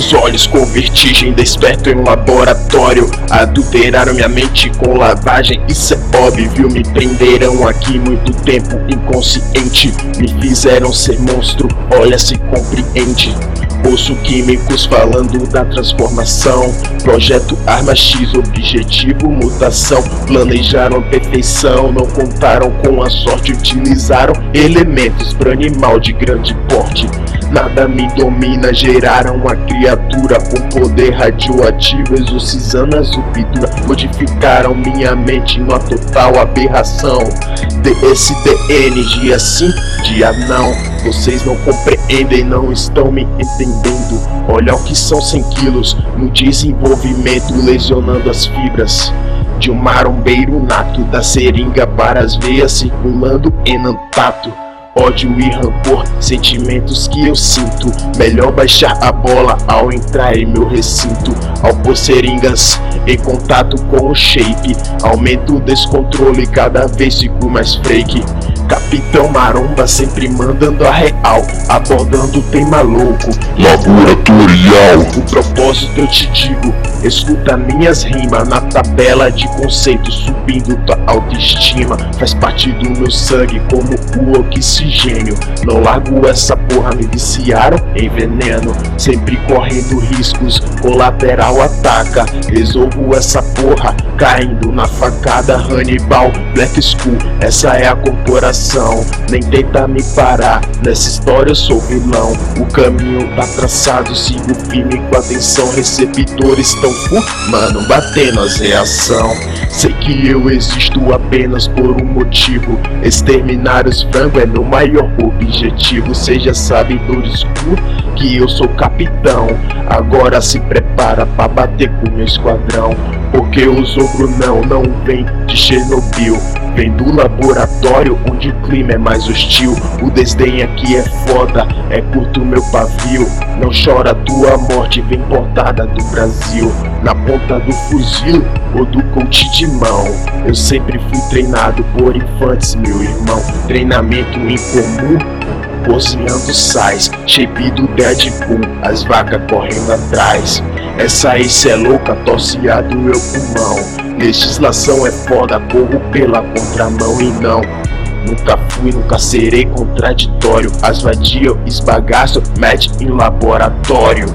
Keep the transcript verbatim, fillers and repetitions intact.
meus olhos com vertigem, desperto em um laboratório. Adulteraram minha mente com lavagem, isso é óbvio. Me prenderam aqui muito tempo inconsciente, me fizeram ser monstro, olha se compreende. Ouço químicos falando da transformação, projeto arma X, objetivo mutação. Planejaram a perfeição, não contaram com a sorte, utilizaram elementos para animal de grande porte. Nada me domina, geraram uma criatura com poder radioativo, exorcizando a subdura. Modificaram minha mente numa total aberração. D S D N, dia sim, dia não. Vocês não compreendem, não estão me entendendo. Olha o que são cem quilos no desenvolvimento, lesionando as fibras de um marombeiro nato, da seringa para as veias, circulando enantato. Ódio e rancor, sentimentos que eu sinto. Melhor baixar a bola ao entrar em meu recinto. Ao pôr seringas em contato com o shape, aumento o descontrole, cada vez fico mais freak. Capitão Maromba sempre mandando a real, abordando o tema louco laboratorial. O propósito eu te digo, escuta minhas rimas na tabela de conceitos, subindo tua autoestima. Faz parte do meu sangue como o oxigênio. Não largo essa porra, me viciaram em veneno, sempre correndo riscos, colateral ataca. Resolvo essa porra, caindo na facada. Hannibal, Black School, essa é a corporação. Nem tenta me parar, nessa história eu sou vilão. O caminho tá traçado, sigo firme com atenção. Receptores tão fumando, batendo as reação. Sei que eu existo apenas por um motivo, exterminar os frangos é meu maior objetivo. Cê já sabe do escuro que eu sou capitão, agora se prepara pra bater com meu esquadrão. Porque o Zogro não, não vem de Chernobyl, vem do laboratório onde o clima é mais hostil. O desdém aqui é foda, é curto meu pavio. Não chora tua morte, vem portada do Brasil. Na ponta do fuzil ou do coach de mão, eu sempre fui treinado por infantes, meu irmão. Treinamento incomum, cozinhando sais, shape do Deadpool, as vacas correndo atrás. Essa aí cê é louca, tosse a do meu pulmão. Legislação é foda, corro pela contramão e não. Nunca fui, nunca serei contraditório. As vadia eu esbagaço, mede em laboratório.